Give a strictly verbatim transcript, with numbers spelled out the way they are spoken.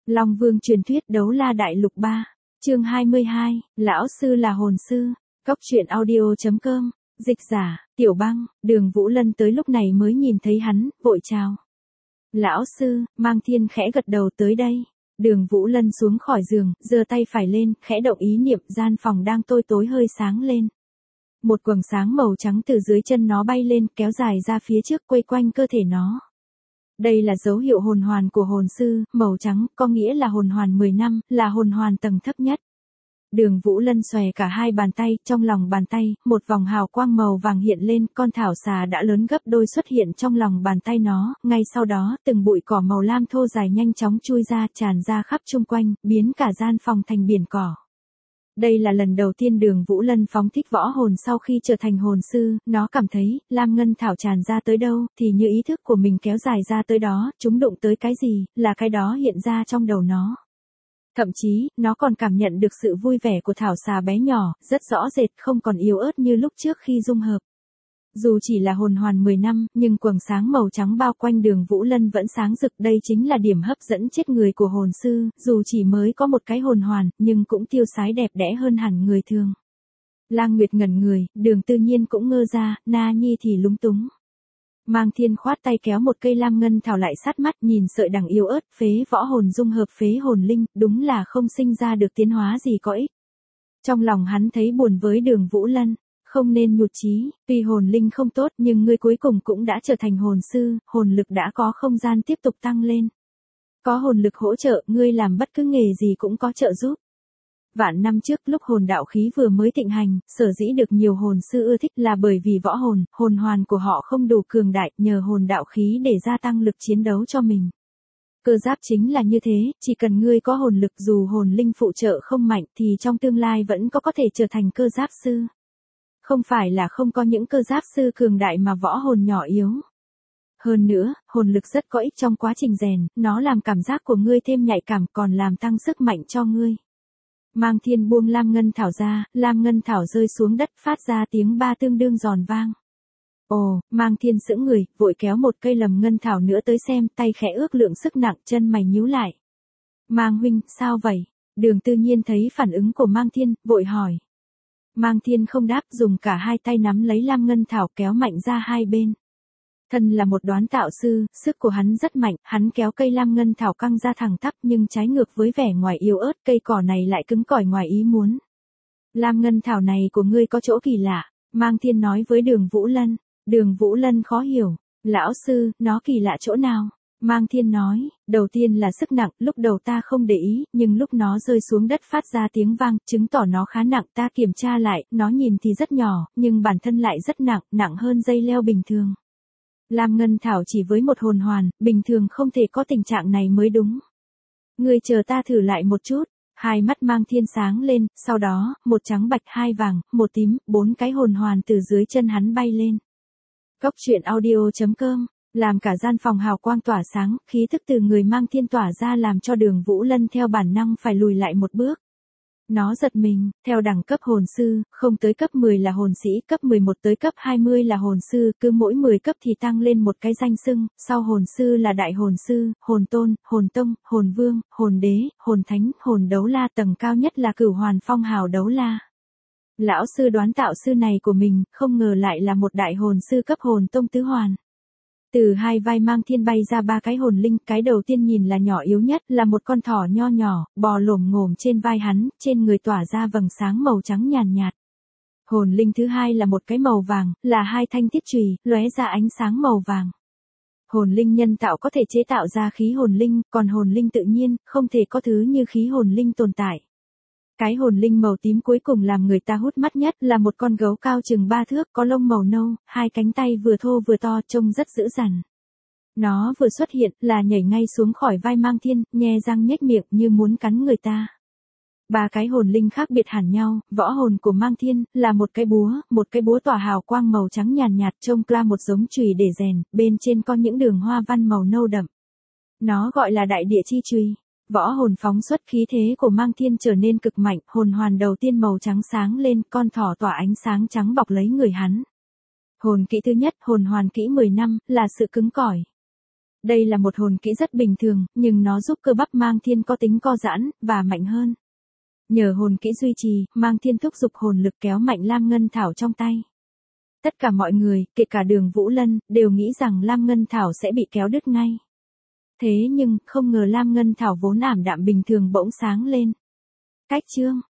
Long Vương truyền thuyết Đấu La Đại Lục ba, chương hai mươi hai, lão sư là hồn sư, Cốc truyện audio chấm com, dịch giả, Tiểu Băng. Đường Vũ Lân tới lúc này mới nhìn thấy hắn, vội chào. Lão sư. Mang Thiên khẽ gật đầu, tới đây. Đường Vũ Lân xuống khỏi giường, giơ tay phải lên, khẽ động ý niệm, gian phòng đang tối tối hơi sáng lên. Một quầng sáng màu trắng từ dưới chân nó bay lên, kéo dài ra phía trước, quây quanh cơ thể nó. Đây là dấu hiệu hồn hoàn của hồn sư, màu trắng, có nghĩa là hồn hoàn mười năm, là hồn hoàn tầng thấp nhất. Đường Vũ Lân xòe cả hai bàn tay, trong lòng bàn tay, một vòng hào quang màu vàng hiện lên, con thảo xà đã lớn gấp đôi xuất hiện trong lòng bàn tay nó, ngay sau đó, từng bụi cỏ màu lam thô dài nhanh chóng chui ra, tràn ra khắp chung quanh, biến cả gian phòng thành biển cỏ. Đây là lần đầu tiên Đường Vũ Lân phóng thích võ hồn sau khi trở thành hồn sư, nó cảm thấy, lam ngân thảo tràn ra tới đâu, thì như ý thức của mình kéo dài ra tới đó, chúng đụng tới cái gì, là cái đó hiện ra trong đầu nó. Thậm chí, nó còn cảm nhận được sự vui vẻ của thảo xà bé nhỏ, rất rõ rệt, không còn yếu ớt như lúc trước khi dung hợp. Dù chỉ là hồn hoàn mười năm, nhưng quầng sáng màu trắng bao quanh Đường Vũ Lân vẫn sáng rực, đây chính là điểm hấp dẫn chết người của hồn sư, dù chỉ mới có một cái hồn hoàn, nhưng cũng tiêu sái đẹp đẽ hơn hẳn người thường. Lang Nguyệt ngẩn người, Đường Tư Nhiên cũng ngơ ra, Na Nhi thì lúng túng. Mang Thiên khoát tay kéo một cây lam ngân thảo lại sát mắt, nhìn sợi đằng yếu ớt, phế võ hồn dung hợp phế hồn linh, đúng là không sinh ra được tiến hóa gì có ích. Trong lòng hắn thấy buồn với Đường Vũ Lân. Không nên nhụt chí, vì hồn linh không tốt nhưng ngươi cuối cùng cũng đã trở thành hồn sư, hồn lực đã có không gian tiếp tục tăng lên. Có hồn lực hỗ trợ, ngươi làm bất cứ nghề gì cũng có trợ giúp. Vạn năm trước lúc hồn đạo khí vừa mới thịnh hành, sở dĩ được nhiều hồn sư ưa thích là bởi vì võ hồn, hồn hoàn của họ không đủ cường đại, nhờ hồn đạo khí để gia tăng lực chiến đấu cho mình. Cơ giáp chính là như thế, chỉ cần ngươi có hồn lực dù hồn linh phụ trợ không mạnh thì trong tương lai vẫn có có thể trở thành cơ giáp sư. Không phải là không có những cơ giáp sư cường đại mà võ hồn nhỏ yếu. Hơn nữa, hồn lực rất có ích trong quá trình rèn, nó làm cảm giác của ngươi thêm nhạy cảm còn làm tăng sức mạnh cho ngươi. Mang Thiên buông lam ngân thảo ra, lam ngân thảo rơi xuống đất phát ra tiếng ba tương đương giòn vang. Ồ, Mang Thiên sững người, vội kéo một cây lầm ngân thảo nữa tới xem, tay khẽ ước lượng sức nặng, chân mày nhíu lại. Mang huynh, sao vậy? Đường Tư Nhiên thấy phản ứng của Mang Thiên, vội hỏi. Mang Thiên không đáp, dùng cả hai tay nắm lấy lam ngân thảo kéo mạnh ra hai bên. Thân là một đoán tạo sư, sức của hắn rất mạnh, hắn kéo cây lam ngân thảo căng ra thẳng tắp nhưng trái ngược với vẻ ngoài yếu ớt, cây cỏ này lại cứng cỏi ngoài ý muốn. Lam ngân thảo này của ngươi có chỗ kỳ lạ, Mang Thiên nói với Đường Vũ Lân. Đường Vũ Lân khó hiểu, lão sư, nó kỳ lạ chỗ nào? Mang Thiên nói, đầu tiên là sức nặng, lúc đầu ta không để ý, nhưng lúc nó rơi xuống đất phát ra tiếng vang, chứng tỏ nó khá nặng, ta kiểm tra lại, nó nhìn thì rất nhỏ, nhưng bản thân lại rất nặng, nặng hơn dây leo bình thường. Lam ngân thảo chỉ với một hồn hoàn, bình thường không thể có tình trạng này mới đúng. Ngươi chờ ta thử lại một chút, hai mắt Mang Thiên sáng lên, sau đó, một trắng bạch hai vàng, một tím, bốn cái hồn hoàn từ dưới chân hắn bay lên. Cốc truyện audio chấm com. Làm cả gian phòng hào quang tỏa sáng, khí thức từ người Mang Thiên tỏa ra làm cho Đường Vũ Lân theo bản năng phải lùi lại một bước. Nó giật mình, theo đẳng cấp hồn sư, không tới cấp mười là hồn sĩ, cấp mười một tới cấp hai mươi là hồn sư, cứ mỗi mười cấp thì tăng lên một cái danh xưng, sau hồn sư là đại hồn sư, hồn tôn, hồn tông, hồn vương, hồn đế, hồn thánh, hồn đấu la, tầng cao nhất là cửu hoàn phong hào đấu la. Lão sư đoán tạo sư này của mình, không ngờ lại là một đại hồn sư cấp hồn tông tứ hoàn. Từ hai vai Mang Thiên bay ra ba cái hồn linh, cái đầu tiên nhìn là nhỏ yếu nhất, là một con thỏ nho nhỏ, bò lổm ngổm trên vai hắn, trên người tỏa ra vầng sáng màu trắng nhàn nhạt. Hồn linh thứ hai là một cái màu vàng, là hai thanh thiết chùy, lóe ra ánh sáng màu vàng. Hồn linh nhân tạo có thể chế tạo ra khí hồn linh, còn hồn linh tự nhiên, không thể có thứ như khí hồn linh tồn tại. Cái hồn linh màu tím cuối cùng làm người ta hút mắt nhất là một con gấu cao chừng ba thước có lông màu nâu, hai cánh tay vừa thô vừa to trông rất dữ dằn. Nó vừa xuất hiện là nhảy ngay xuống khỏi vai Mang Thiên, nhe răng nhếch miệng như muốn cắn người ta. Ba cái hồn linh khác biệt hẳn nhau, võ hồn của Mang Thiên là một cái búa, một cái búa tỏa hào quang màu trắng nhàn nhạt trông ra một giống chùy để rèn, bên trên có những đường hoa văn màu nâu đậm. Nó gọi là đại địa chi chùy. Võ hồn phóng xuất khí thế của Mang Thiên trở nên cực mạnh, hồn hoàn đầu tiên màu trắng sáng lên, con thỏ tỏa ánh sáng trắng bọc lấy người hắn. Hồn kỹ thứ nhất, hồn hoàn kỹ mười năm, là sự cứng cỏi. Đây là một hồn kỹ rất bình thường, nhưng nó giúp cơ bắp Mang Thiên có tính co giãn, và mạnh hơn. Nhờ hồn kỹ duy trì, Mang Thiên thúc giục hồn lực kéo mạnh Lam Ngân Thảo trong tay. Tất cả mọi người, kể cả Đường Vũ Lân, đều nghĩ rằng Lam Ngân Thảo sẽ bị kéo đứt ngay. Thế nhưng, không ngờ Lam Ngân Thảo vốn ảm đạm bình thường bỗng sáng lên. Cách chương